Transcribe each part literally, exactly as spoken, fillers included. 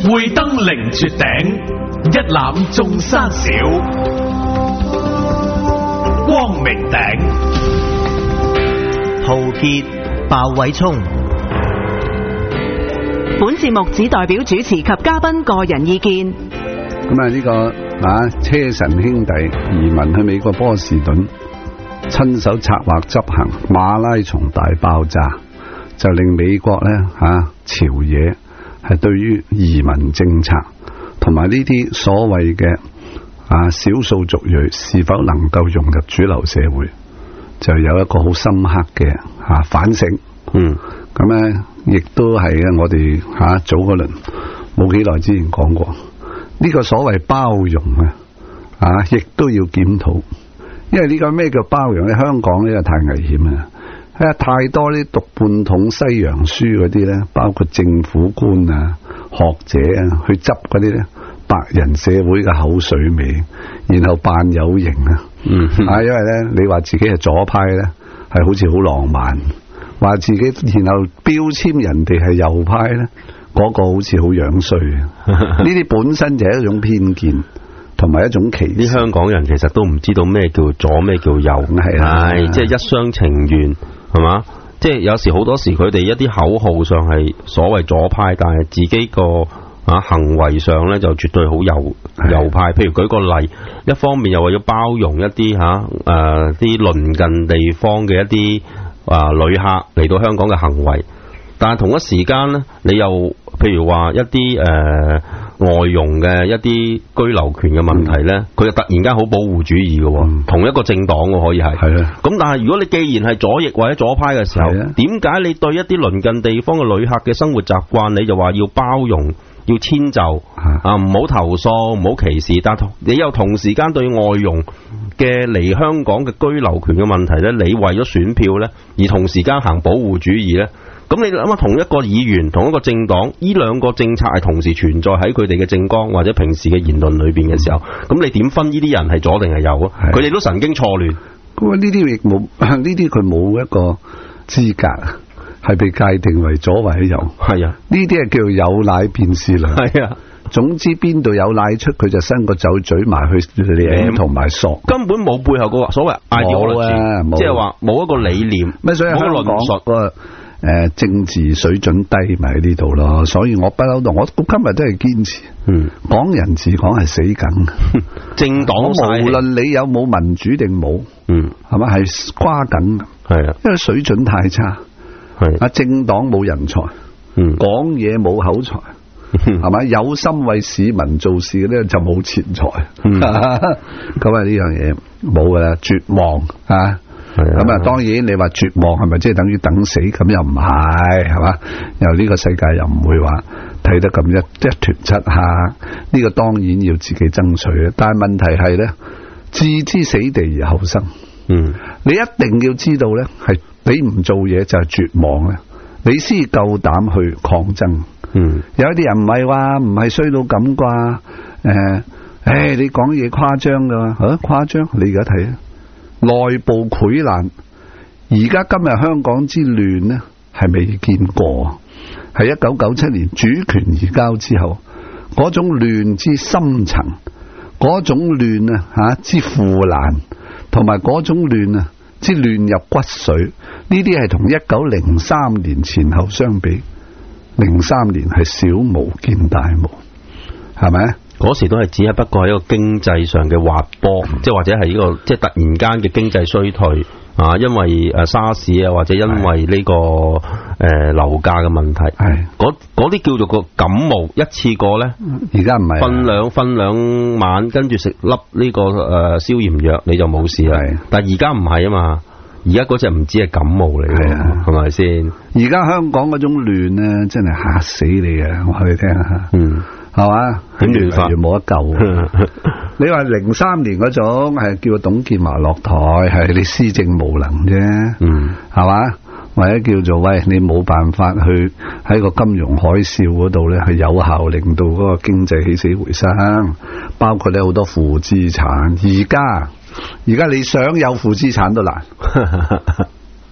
會登凌絕頂，一覽眾山小。光明頂， 陶傑、鮑偉聰。 本節目只代表主持及嘉賓個人意見。 咁啊呢個啊車臣兄弟移民去美國波士頓，親手策劃執行馬拉松大爆炸，就令美國咧吓朝野係對於移民政策同埋呢啲所謂嘅啊少數族裔是否能夠融入主流社會，就有一個好深刻嘅吓反省。嗯，咁咧亦都係啊我哋吓早嗰輪冇幾耐之前講過。呢個所謂包容啊，啊，亦都要檢討，因為呢個咩叫包容咧？香港呢個太危險啦，啊，太多啲讀半桶西洋書嗰啲咧，包括政府官啊、學者啊，去執嗰啲咧白人社會嘅口水味，然後扮有型啊，嗯，啊，因為咧你話自己係左派咧，係好似好浪漫，話自己然後標籤人哋係右派咧。嗰個好似好樣衰啊！呢啲本身就係一種偏見，同埋一種歧視。 啲香港人其實都唔知道咩叫左，咩叫右，係係即係一廂情願，係嘛？即係有時好多時佢哋一啲口號上係所謂左派，但係自己個啊行為上咧就絕對好右右派。譬如舉個例，一方面又話要包容一啲吓誒啲鄰近地方嘅一啲啊旅客嚟到香港嘅行為。但係同一時間咧，你又譬如話一啲誒、呃、外傭嘅一啲居留權嘅問題咧，佢、嗯、就突然間好保護主義嘅、嗯，同一個政黨可以係。係啊。咁但係如果你既然係左翼或者左派嘅時候，點解你對一啲鄰近地方嘅旅客嘅生活習慣，你就話要包容、要遷就啊，唔好投訴、唔好歧視，但你又同時間對外傭嘅嚟香港嘅居留權嘅問題咧，你為咗選票咧，而同時間行保護主義咧？咁你諗下，同一個議員、同一個政黨，呢兩個政策係同時存在喺佢哋嘅政綱或者平時嘅言論裏邊嘅時候，咁你點分呢啲人係左定係右啊？佢哋都神經錯亂。 咁啊，呢啲亦冇，呢啲佢冇一個資格係被界定為左或者右。係啊，呢啲係叫做有奶便是娘。係啊，總之邊度有奶出，佢就伸個酒嘴埋去舐同埋索， 根本冇背後個所謂 ideology，即係話冇一個理念， 咩所以香港論述。誒，政治水準低咪喺呢度咯，所以我不嬲到我今日都係堅持，嗯，港人治港係死梗， 政黨無論你有冇民主定冇，嗯，係咪係瓜梗，係啊，因為水準太差，係啊，政黨冇人才，嗯，講嘢冇口才，係咪有心為市民做事嘅咧就冇錢財，咁啊呢樣嘢冇噶啦，絕望啊！咁啊，當然你話絕望係咪即係等於等死？咁又唔係，係嘛？又呢個世界又唔會話睇得咁一一團漆黑。呢個當然要自己爭取嘅，但係問題係咧，置之死地而後生。嗯，你一定要知道咧，係你唔做嘢就係絕望咧，你先夠膽去抗爭。嗯，有啲人唔係話唔係衰到咁啩？誒，誒，你講嘢誇張噶嘛？吓，誇張？你而家睇啊！內部潰爛，而家今日香港之亂呢，係未見過，係一九九七年主權移交之後，嗰種亂之深層，嗰種亂啊吓之腐爛，同埋嗰種亂啊之亂入骨髓，呢啲係同一九零三年前後相比，零三年係小巫見大巫，係咪？ 嗰時都係只係不過係一個經濟上嘅滑坡，即係或者係呢個即係突然間嘅經濟衰退啊，因為誒沙士啊，或者因為呢個誒樓價嘅問題，係嗰嗰啲叫做個感冒一次過咧， 而家唔係瞓兩瞓兩晚，跟住食粒呢個誒消炎藥你就冇事啦。但係而家唔係啊嘛，而家嗰隻唔止係感冒嚟嘅，係咪先？ 而家香港嗰種亂咧，真係嚇死你啊！我話你聽下，嗯。係嘛？點亂法冇得救。你話零三年嗰種係叫董建華落台，係你施政無能啫。嗯，係嘛？或者叫做喂，你冇辦法去喺個金融海嘯嗰度咧，係有效令到嗰個經濟起死回生。包括咧好多負資產，而家而家你想有負資產都難。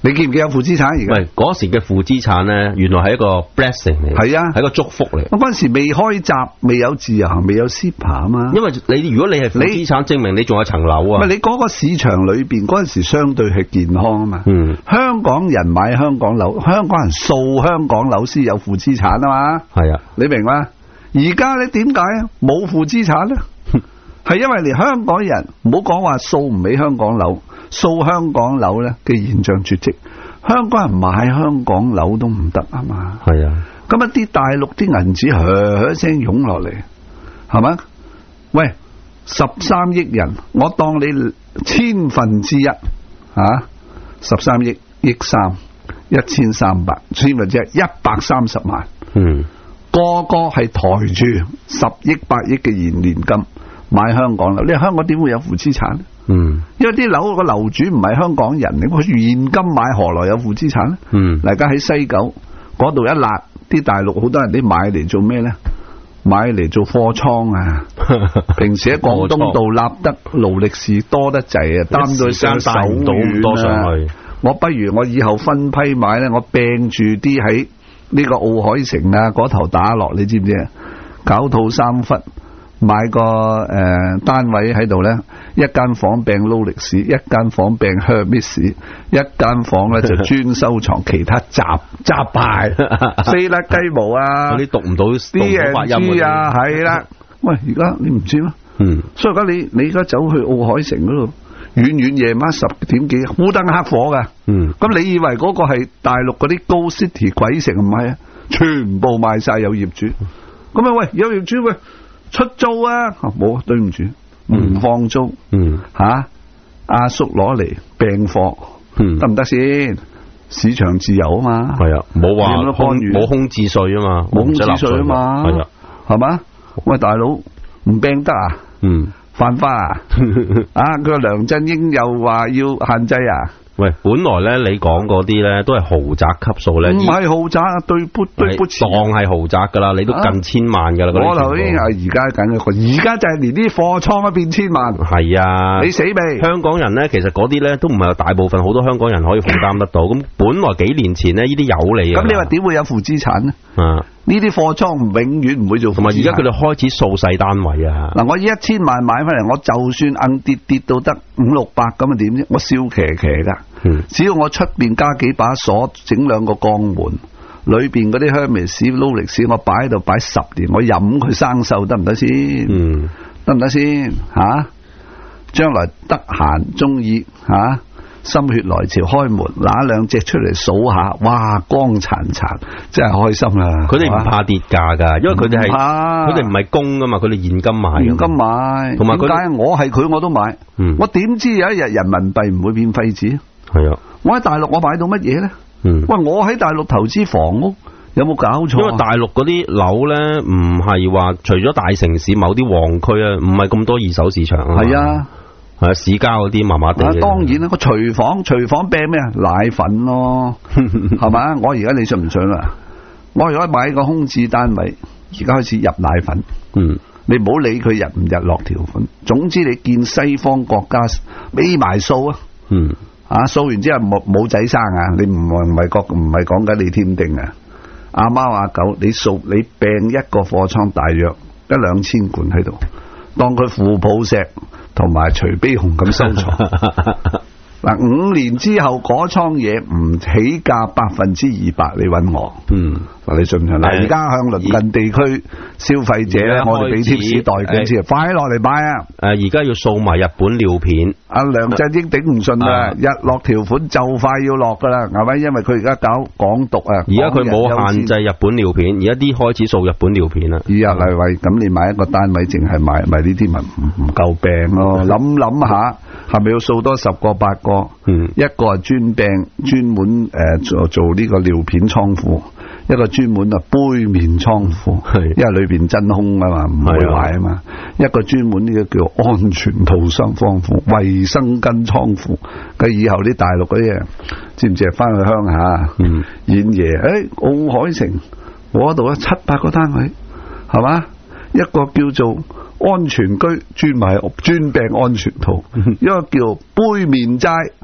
你見唔見有負資產而家？ 喂，嗰時嘅負資產咧，原來係一個 blessing 嚟， 係啊， 係一個祝福嚟。 我嗰陣時未開閘，未有自由行，未有 S I P A 啊嘛。 因為你如果你係負資產，證明你仲有層樓啊。 唔係你嗰個市場裏邊嗰陣時相對係健康啊嘛。 嗯， 香港人買香港樓，香港人掃香港樓先有負資產啊嘛。係啊， 你明嘛？而家咧點解啊冇負資產咧？係因為連香港人唔好講話掃唔起香港樓，掃香港樓咧嘅現象絕跡。香港人買香港樓都唔得啊嘛。係啊，咁一啲大陸啲銀紙響響聲湧落嚟，係咪？喂，十三億人，我當你千分之一啊，十三億億三一千三百千分之一一百三十萬。嗯，個個係抬住十億八億嘅現年金買香港樓，你香港點會有負資產？嗯，因為啲樓個樓主唔係香港人，你佢現金買何來有負資產咧？嗯，大家喺西九嗰度一辣，啲大陸好多人啲買嚟做咩咧？買嚟做貨倉啊！平時喺廣東道立得勞力士多得滯啊，擔到上手軟啊！我不如我以後分批買咧，我病住啲喺呢個奧海城啊嗰頭打落，你知唔知啊？搞套三忽。買個誒、呃、單位喺度咧，一間房病勞力士，一間房病 Hermes， 一間房咧就專收藏其他雜雜牌，四粒雞毛啊，嗰啲讀唔到 D N G 啊，係啦。喂，而家你唔知咩？嗯，所以而家你你而家走去奧海城嗰度，遠遠夜晚十點幾，烏燈黑火噶。嗯，咁你以為嗰個係大陸嗰啲高 city 鬼城唔係啊？全部賣晒有業主。咁啊喂，有業主喂。出租啊，冇、啊，對唔住，唔放租，嗯，吓、啊，阿叔攞嚟病貨，嗯，得唔得先？市場自由啊嘛，係啊，冇話冇空置稅啊嘛，冇空置稅啊嘛，係啊，係嘛？喂，大佬唔病得啊？嗯，犯法啊？啊，佢個梁振英又話要限制啊？喂，本來咧你講嗰啲咧都係豪宅級數咧，唔係豪宅啊，對撥對撥當係豪宅噶啦，你都近千萬噶啦。我頭先係而家緊嘅，而家就係連啲貨倉都變千萬。係啊，你死未？香港人咧，其實嗰啲咧都唔係大部分，好多香港人可以負擔得到。咁本來幾年前呢，呢啲有利啊。咁你話點會有負資產呢？啊，呢啲貨倉永遠唔會做負資產。同埋而家佢哋開始掃細單位啊。嗱，我一千萬買翻嚟，我就算硬跌跌到得五六百咁啊點啫？我笑騎騎噶。嗯、只要我出邊加幾把鎖，整兩個鋼門，裏邊嗰啲香美士、勞力士，我擺喺度擺十年，我任佢生鏽得唔得先？嗯，得唔得先？吓、啊，將來得閒中意吓，心血來潮開門，拿兩隻出嚟數下，哇，光殘殘，真係開心啦！佢哋唔怕跌價噶，因為佢哋係佢哋唔係供噶嘛，佢哋現金買，現金買，同埋點解我係佢我都買？嗯、我點知有一日人民幣唔會變廢紙？係啊！我喺大陸我買到乜嘢咧？嗯，喂，我喺大陸投資房屋有冇搞錯？因為大陸嗰啲樓咧，唔係話除咗大城市某啲旺區啊，唔係咁多二手市場啊。係啊，係啊，市郊嗰啲麻麻地。啊，當然啦，個廚房廚房病咩啊？奶粉咯，係嘛？我而家你信唔信啊？我而家買個空置單位，而家開始入奶粉。嗯，你唔好理佢入唔入落條款，總之你見西方國家俾埋數啊。嗯。啊，掃完之後冇冇仔生啊！你唔唔係講唔係講緊你添丁啊！阿貓阿狗，你掃你病一個貨倉大約一兩千罐喺度，當佢富寶石同埋徐悲鴻咁收藏。嗱，五年之後嗰倉嘢唔起價百分之二百，你揾我。嗯，嗱，你信唔信？嗱，而家向鄰近地區消費者咧，我哋俾貼士代券先，快落嚟買啊！誒，而家要掃埋日本尿片。阿梁振英頂唔順啊！日落條款就快要落噶啦，係咪？因為佢而家搞港獨啊！而家佢冇限制日本尿片，而家啲開始掃日本尿片啦。二日嚟喂，咁你買一個單位，淨係買買呢啲咪唔唔夠病咯？諗諗下，係咪要掃多十個八個？嗯，一個係專病專門誒做做呢個尿片倉庫，一個專門啊杯麵倉庫，因為裏邊真空啊嘛，唔會壞啊嘛。一個專門呢個叫安全套箱倉庫，衛生巾倉庫。咁以後啲大陸嗰啲，知唔知啊？翻去鄉下，嗯，演爺，誒，奧海城嗰度咧七八個單位，係嘛？一個叫做安全居，專賣專病安全套，一個叫杯麵齋。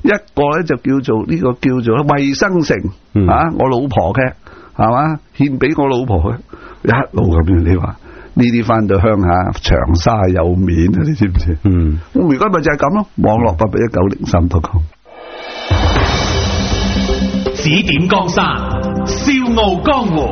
一個咧就叫做呢、這個叫做衛生城、嗯、啊，我老婆嘅係嘛，獻俾我老婆嘅，一路咁樣。你話呢啲翻到鄉下長沙有面啊，你知唔知？嗯，我而家咪就係咁咯。網絡八八一九零三點 com。 指點江山，笑傲江湖，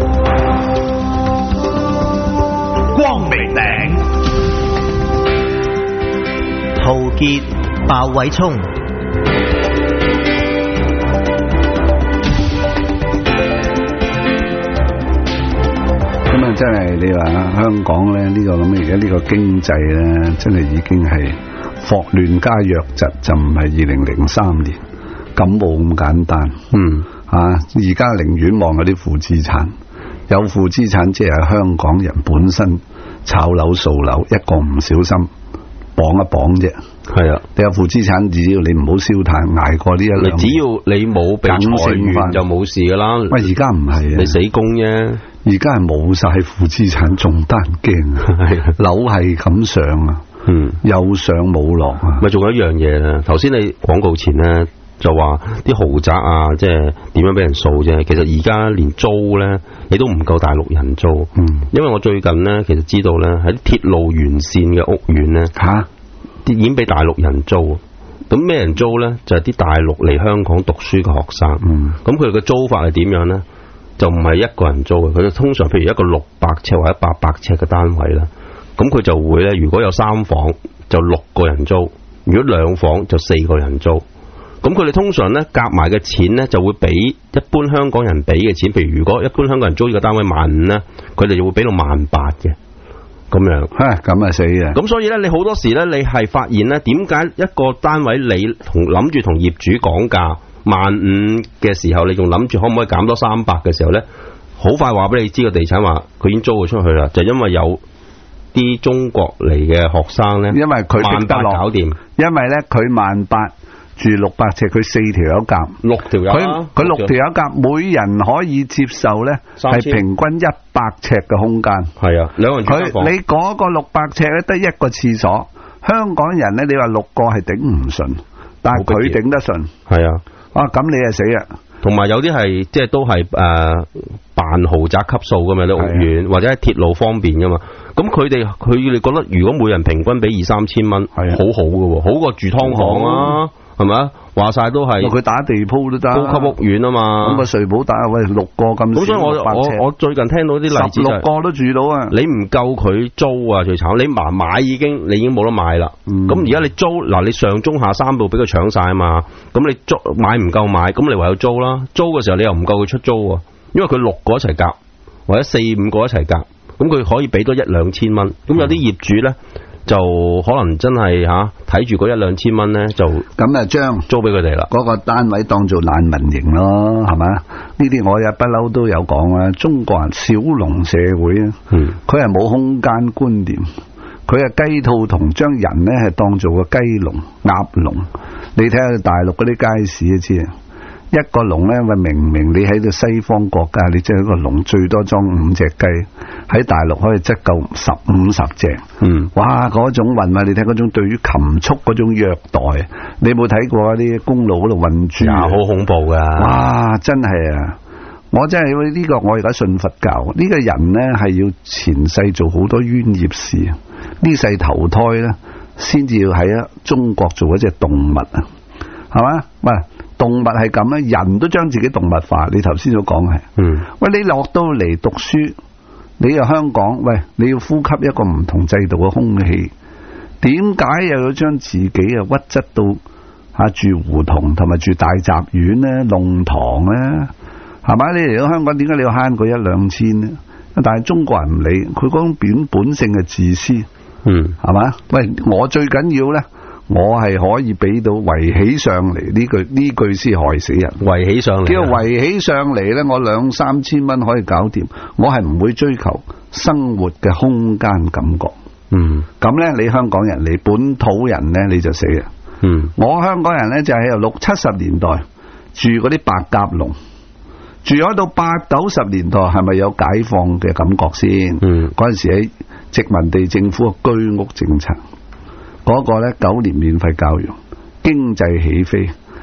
光明頂， 陶傑、鮑偉聰。 咁啊，真係你話香港咧呢、這個咁嘅而家呢個經濟咧，真係已經係霍亂加瘧疾，就唔係二零零三年感冒咁簡單。嗯啊，而家寧願望嗰啲負資產，有負資產即係香港人本身炒樓掃樓一個唔小心綁一綁啫。係啊，你有負資產，只要你唔好燒炭，捱過呢一兩年， 只要你冇被裁員就冇事噶啦。 喂，而家唔係啊， 你死工啫。 而家係冇晒負資產，仲得人驚啊！樓係咁上啊，嗯，有上冇落啊。 咪仲有一樣嘢咧，頭先你廣告前咧就話啲豪宅啊，即係點樣俾人掃啫。其實而家連租咧，你都唔夠大陸人租。嗯，因為我最近咧，其實知道咧喺鐵路沿線嘅屋苑咧，吓、啊，已經俾大陸人租。咁咩人租咧？就係、是、啲大陸嚟香港讀書嘅學生。嗯，咁佢哋嘅租法係點樣咧？就唔係一個人租嘅，佢哋通常譬如一個六百尺或者八百尺嘅單位啦，咁佢就會咧，如果有三房就六個人租，如果兩房就四個人租。咁佢哋通常咧夾埋嘅錢咧就會比一般香港人俾嘅錢，譬如如果一般香港人租呢個單位萬五咧，佢哋就會俾到萬八嘅，咁樣。 吓，咁啊死啊！ 咁所以咧，你好多時咧，你係發現咧，點解一個單位你同諗住同業主講價萬五嘅時候，你仲諗住可唔可以減多三百嘅時候咧，好快話俾你知個地產話佢已經租咗出去啦，就因為有啲中國嚟嘅學生咧， 因為佢萬八搞掂， 因為咧佢萬八住六百尺，佢四條友夾， 六條友， 佢佢六條友夾，每人可以接受咧係平均一百尺嘅空間，係啊，兩個人住間房。佢你嗰個六百尺咧得一個廁所，香港人咧你話六個係頂唔順，但係佢頂得順，係啊。啊，咁你啊死啊！ 同埋有啲係即係都係誒扮豪宅級數噶嘛，啲屋苑或者係鐵路方便噶嘛。咁佢哋佢哋覺得如果每人平均俾二三千蚊，係好好噶，好過住劏房啊，係咪啊？話晒都係佢打地鋪都得， 高級屋苑啊嘛。 咁個瑞寶打喂六個咁， 咁所以我我我最近聽到啲例子就係、 十六個都住到啊！ 你唔夠佢租啊，最慘。你買買已經你已經冇得買啦。咁而家你租嗱，你上中下三部俾佢搶晒啊嘛。咁你租買唔夠買，咁你唯有租啦。租嘅時候你又唔夠佢出租啊，因為佢六個一齊夾，或者四五個一齊夾，咁佢可以俾多一兩千蚊。咁有啲業主咧。就可能真係吓睇住嗰一兩千蚊咧，就咁啊將租俾佢哋啦。 嗰個單位當做難民營咯，係嘛？呢啲我也不嬲都有講啊。中國人小農社會啊，佢係冇空間觀念，佢係雞套同將人咧係當做個雞籠、鴨籠。你睇下大陸嗰啲街市就知啊。一個籠咧，喂，明明你喺度西方國家，你即係一個籠最多裝五隻雞，喺大陸可以質夠十五十隻。嗯，哇，嗰種運啊！你睇嗰種對於禽畜嗰種虐待，你有冇睇過啲公路嗰度運住啊？ 好恐怖噶！ 哇，真係啊！我真係呢個，我而家信佛教，呢個人咧係要前世做好多冤孽事，呢世投胎咧先至要喺啊中國做一隻動物啊，係嘛？喂！動物係咁啊，人都將自己動物化。你頭先所講係，嗯，喂，你落到嚟讀書，你又香港，喂，你要呼吸一個唔同制度嘅空氣，點解又要將自己啊屈質到吓住胡同同埋住大雜院咧、弄堂咧，係嘛？你嚟到香港，點解你要慳嗰一兩千咧？但係中國人唔理，佢嗰種本本性嘅自私，嗯，係嘛？喂，我最緊要咧。我係可以俾到圍起上嚟呢句呢句先害死人。 圍起上嚟， 叫圍起上嚟呢，我兩三千蚊可以搞掂。我係唔會追求生活嘅空間感覺。嗯，咁呢，你香港人，你本土人呢，你就死啦。嗯，我香港人呢，就係由六七十年代住嗰啲白鴿籠，住咗到八九十年代，係咪有解放嘅感覺先？嗯，嗰陣時喺殖民地政府嘅居屋政策。嗰個咧九年免費教育，經濟起飛，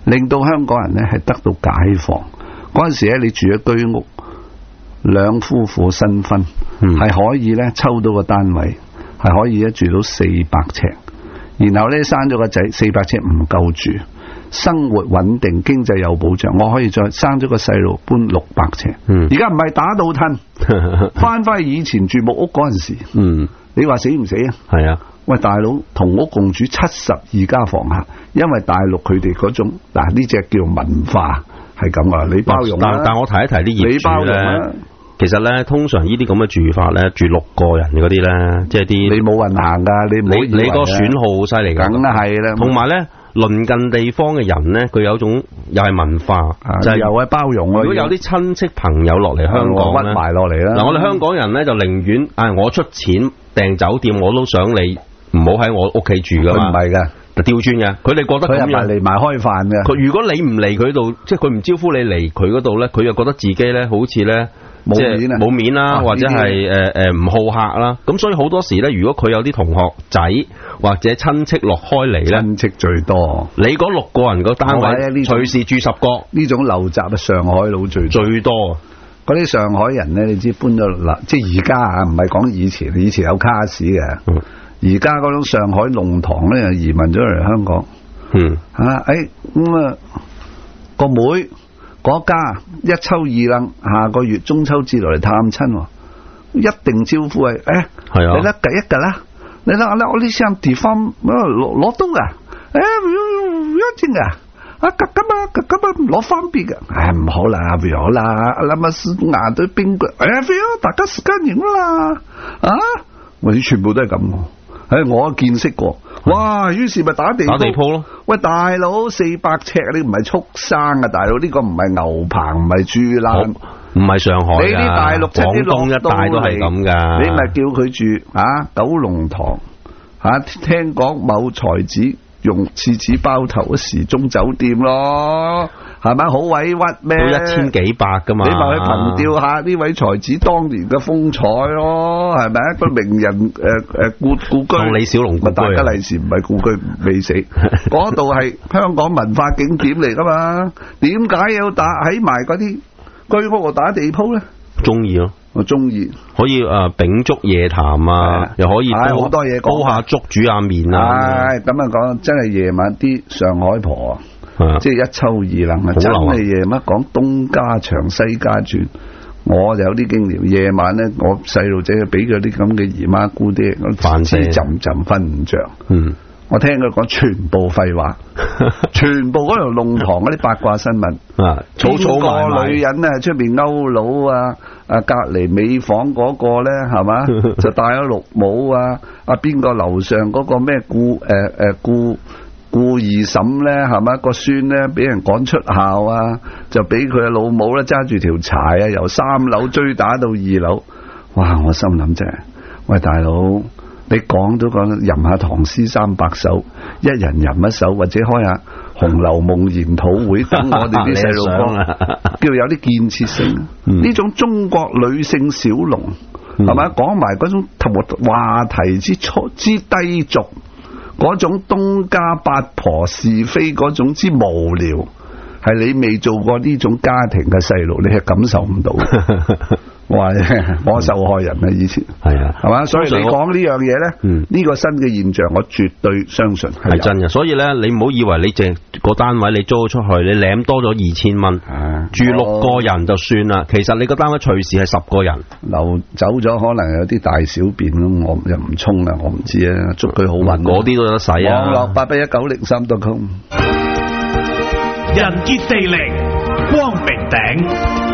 令到香港人咧係得到解放。嗰陣時咧，你住喺居屋，兩夫婦新婚，係、嗯、可以咧抽到個單位，係可以咧住到四百尺，然後咧生咗個仔，四百尺唔夠住，生活穩定，經濟有保障，我可以再生咗個細路搬六百尺。而家唔係打倒褪，翻翻去以前住木屋嗰陣時，嗯、你話死唔死啊？係啊。喂，大佬，同屋共住七十二家房客，因為大陸佢哋嗰種嗱呢隻叫文化係咁啊，你包容啦。但但我提一提啲業主咧，其實咧通常呢啲咁嘅住法咧，住六個人嗰啲咧，即係啲你冇運行噶，你你你個損耗好犀利噶，梗係啦。同埋咧，鄰近地方嘅人咧，佢有一種又係文化，啊、就係、是、又係包容。如果有啲親戚朋友落嚟香港屈埋落嚟啦。嗱，我哋香港人咧就寧願啊，我出錢訂酒店，我都想你。唔好喺我屋企住噶嘛，唔係噶，調轉嘅。佢哋覺得咁樣嚟埋開飯嘅。佢如果你唔嚟佢度，即係佢唔招呼你嚟佢嗰度咧，佢又覺得自己咧好似咧冇面啊，冇面啦，或者係誒誒唔好客啦。咁所以好多時咧，如果佢有啲同學仔或者親戚落開嚟咧，親戚最多。你嗰六個人個單位，隨時住十個，呢種陋習啊，上海佬最最多。嗰啲上海人咧，你知搬咗嗱，即係而家啊，唔係講以前，以前有卡士嘅。嗯而家嗰種上海弄堂咧，移民咗嚟香港。嗯，啊，誒，咁啊，個妹嗰家一抽二楞，下個月中秋節落嚟探親，一定招呼係，誒，係啊，你得計一㗎啦，你得我我呢箱地方攞攞刀㗎，誒，唔要緊㗎，啊，咁啊，咁啊，攞方便㗎，誒，唔好啦，唔好啦，諗下是牙對冰棍，誒，唔要，大家時間完啦，啊，我哋全部都係咁。誒，我見識過，哇！於是咪打地打地鋪咯。喂，大佬四百尺，你唔係畜生啊！大佬呢、這個唔係牛棚，唔係豬欄，唔係上海。你啲大陸廣東一帶都係咁噶。你咪叫佢住啊九龍塘啊，聽講某才子用廁紙包頭嘅時鐘酒店咯，係咪好委屈咩？都一千幾百噶嘛，你咪去憑吊下呢位才子當年嘅風采咯，係咪一個名人誒誒故故居？當李小龍故居，大吉利是唔係故居未死，嗰度係香港文化景點嚟噶嘛？點解要打喺埋嗰啲居屋度打地鋪咧？中意咯。我中意，可以誒秉燭夜談啊，又可以好多嘢講，煲下粥煮下麵啊。唉，咁樣講真係夜晚啲上海婆，即係一抽二楞啊，真係夜晚講東家長西家傳，我就有啲經驗。夜晚咧，我細路仔俾佢啲咁嘅姨媽姑爹，我黐浸浸瞓唔着。嗯。我聽佢講全部廢話，全部嗰條弄堂嗰啲八卦新聞，啊，草草個女人啊出邊勾佬啊，啊隔籬尾房嗰個咧係嘛，就戴咗綠帽啊，啊邊個樓上嗰個咩顧誒誒顧顧二嬸咧係嘛，個孫咧俾人趕出校啊，就俾佢嘅老母咧揸住條柴啊由三樓追打到二樓，哇！我心諗啫，喂大佬。你講都講吟下唐詩三百首，一人吟一首，或者開下《紅樓夢》研討會，等我哋啲細路哥叫有啲建設性。呢、嗯、種中國女性小農係咪講埋嗰種話題之粗之低俗，嗰種東家八婆是非嗰種之無聊，係你未做過呢種家庭嘅細路，你係感受唔到。我話我受害人啊！以前係啊，係嘛？所以你講呢樣嘢咧，呢、嗯、個新嘅現象，我絕對相信係真嘅。所以咧，你唔好以為你淨個單位你租咗出去，你攬多咗二千蚊，住六個人就算啦。其實你個單位隨時係十個人，流走咗可能有啲大小便咯，我又唔沖啊，我唔知啊，祝佢好運。嗰啲都有得使啊！網絡八八一九零三 dot com， 人傑地靈，光明頂。